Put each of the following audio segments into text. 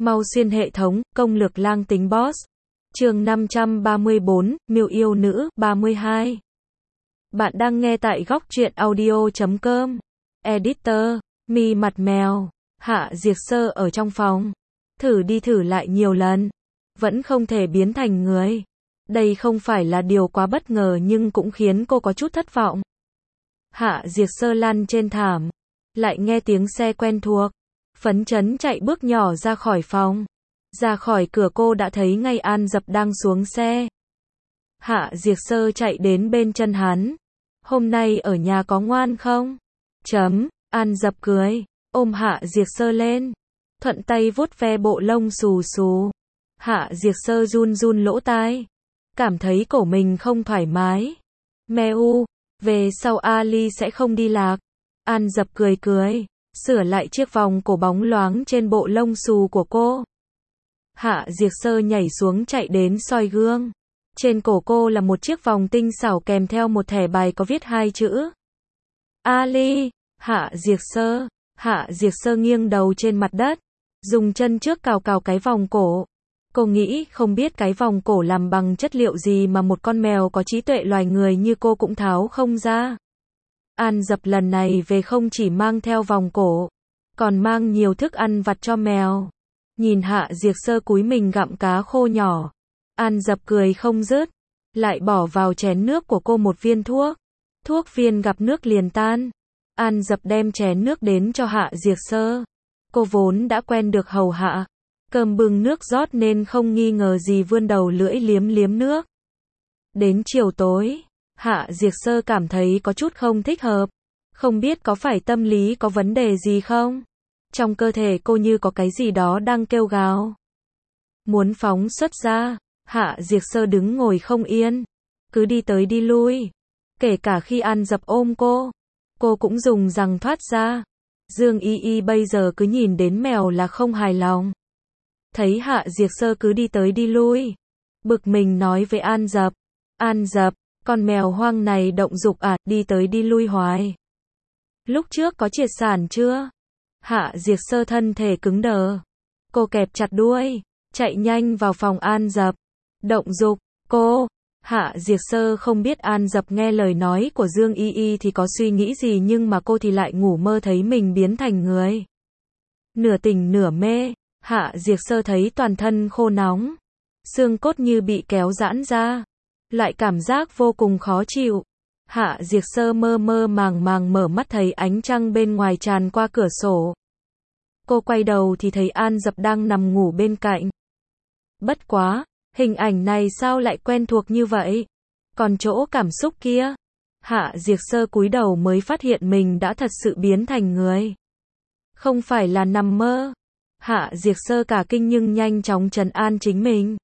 Mau xuyên hệ thống, công lược lang tính boss. Chương 534, Miêu yêu nữ, 32. Bạn đang nghe tại góc truyện audio.com. Editor, mi mặt mèo. Hạ Diệt Sơ ở trong phòng. Thử đi thử lại nhiều lần. Vẫn không thể biến thành người. Đây không phải là điều quá bất ngờ nhưng cũng khiến cô có chút thất vọng. Hạ Diệt Sơ lăn trên thảm. Lại nghe tiếng xe quen thuộc. Phấn chấn chạy bước nhỏ ra khỏi phòng. Ra khỏi cửa cô đã thấy ngay An Dập đang xuống xe. Hạ Diệt Sơ chạy đến bên chân hắn. Hôm nay ở nhà có ngoan không? An Dập cười, ôm Hạ Diệt Sơ lên. Thuận tay vuốt ve bộ lông xù xù. Hạ Diệt Sơ run run lỗ tai. Cảm thấy cổ mình không thoải mái. Mèo, về sau Ali sẽ không đi lạc. An Dập cười cười. Sửa lại chiếc vòng cổ bóng loáng trên bộ lông xù của cô. Hạ Diệt Sơ nhảy xuống chạy đến soi gương. Trên cổ cô là một chiếc vòng tinh xảo kèm theo một thẻ bài có viết 2 chữ. Ali, Hạ Diệt Sơ nghiêng đầu trên mặt đất. Dùng chân trước cào cào cái vòng cổ. Cô nghĩ không biết cái vòng cổ làm bằng chất liệu gì mà một con mèo có trí tuệ loài người như cô cũng tháo không ra. An Dập lần này về không chỉ mang theo vòng cổ, còn mang nhiều thức ăn vặt cho mèo. Nhìn Hạ Diệt Sơ cúi mình gặm cá khô nhỏ. An Dập cười không dứt. Lại bỏ vào chén nước của cô một viên thuốc. Thuốc viên gặp nước liền tan. An Dập đem chén nước đến cho Hạ Diệt Sơ. Cô vốn đã quen được hầu hạ. Cơm bưng nước rót nên không nghi ngờ gì vươn đầu lưỡi liếm liếm nước. Đến chiều tối, Hạ Diệt Sơ cảm thấy có chút không thích hợp. Không biết có phải tâm lý có vấn đề gì không? Trong cơ thể cô như có cái gì đó đang kêu gào. Muốn phóng xuất ra, Hạ Diệt Sơ đứng ngồi không yên. Cứ đi tới đi lui. Kể cả khi An Dập ôm cô cũng dùng răng thoát ra. Dương Y Y bây giờ cứ nhìn đến mèo là không hài lòng. Thấy Hạ Diệt Sơ cứ đi tới đi lui. Bực mình nói với An Dập. An Dập, con mèo hoang này động dục à, đi tới đi lui hoài. Lúc trước có triệt sản chưa? Hạ Diệt Sơ thân thể cứng đờ. Cô kẹp chặt đuôi, chạy nhanh vào phòng An Dập. Động dục, cô. Hạ Diệt Sơ không biết An Dập nghe lời nói của Dương Y Y thì có suy nghĩ gì nhưng mà cô thì lại ngủ mơ thấy mình biến thành người. Nửa tỉnh nửa mê, Hạ Diệt Sơ thấy toàn thân khô nóng. Xương cốt như bị kéo giãn ra. Loại cảm giác vô cùng khó chịu. Hạ Diệt Sơ mơ mơ màng màng mở mắt thấy ánh trăng bên ngoài tràn qua cửa sổ. Cô quay đầu thì thấy An Dập đang nằm ngủ bên cạnh. Bất quá, hình ảnh này sao lại quen thuộc như vậy? Còn chỗ cảm xúc kia? Hạ Diệt Sơ cúi đầu mới phát hiện mình đã thật sự biến thành người. Không phải là nằm mơ. Hạ Diệt Sơ cả kinh nhưng nhanh chóng trấn an chính mình.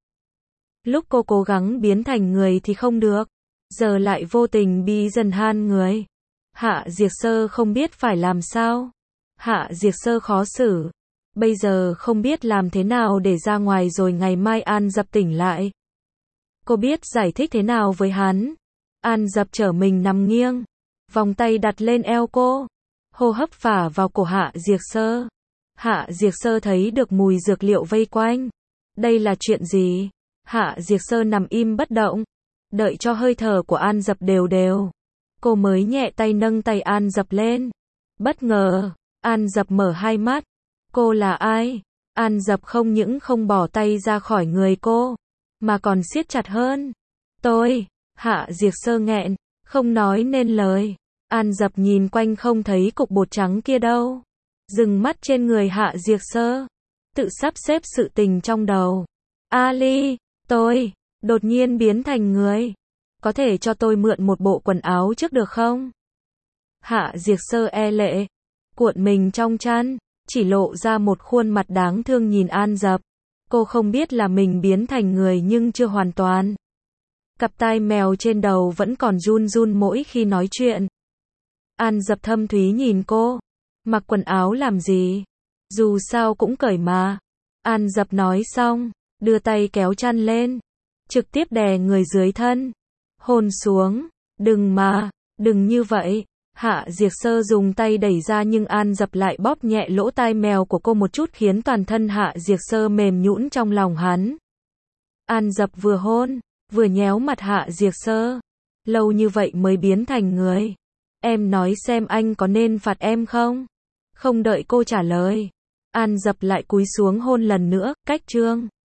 Lúc cô cố gắng biến thành người thì không được. Giờ lại vô tình bị dần han người. Hạ Diệt Sơ không biết phải làm sao. Hạ Diệt Sơ khó xử. Bây giờ không biết làm thế nào để ra ngoài rồi ngày mai An Dập tỉnh lại. Cô biết giải thích thế nào với hắn. An Dập trở mình nằm nghiêng. Vòng tay đặt lên eo cô. Hô hấp phả vào cổ Hạ Diệt Sơ. Hạ Diệt Sơ thấy được mùi dược liệu vây quanh. Đây là chuyện gì? Hạ Diệt Sơ nằm im bất động. Đợi cho hơi thở của An Dập đều đều. Cô mới nhẹ tay nâng tay An Dập lên. Bất ngờ, An Dập mở hai mắt. Cô là ai? An Dập không những không bỏ tay ra khỏi người cô, mà còn siết chặt hơn. Tôi, Hạ Diệt Sơ nghẹn, không nói nên lời. An Dập nhìn quanh không thấy cục bột trắng kia đâu. Dừng mắt trên người Hạ Diệt Sơ. Tự sắp xếp sự tình trong đầu. Ali, tôi đột nhiên biến thành người. Có thể cho tôi mượn một bộ quần áo trước được không? Hạ Diệt Sơ e lệ. Cuộn mình trong chăn. Chỉ lộ ra một khuôn mặt đáng thương nhìn An Dập. Cô không biết là mình biến thành người nhưng chưa hoàn toàn. Cặp tai mèo trên đầu vẫn còn run run mỗi khi nói chuyện. An Dập thâm thúy nhìn cô. Mặc quần áo làm gì? Dù sao cũng cởi mà. An Dập nói xong, đưa tay kéo chăn lên. Trực tiếp đè người dưới thân. Hôn xuống. Đừng như vậy. Hạ Diệc Sơ dùng tay đẩy ra nhưng An Dập lại bóp nhẹ lỗ tai mèo của cô một chút khiến toàn thân Hạ Diệc Sơ mềm nhũn trong lòng hắn. An Dập vừa hôn, vừa nhéo mặt Hạ Diệc Sơ. Lâu như vậy mới biến thành người. Em nói xem anh có nên phạt em không? Không đợi cô trả lời. An Dập lại cúi xuống hôn lần nữa, cách Trương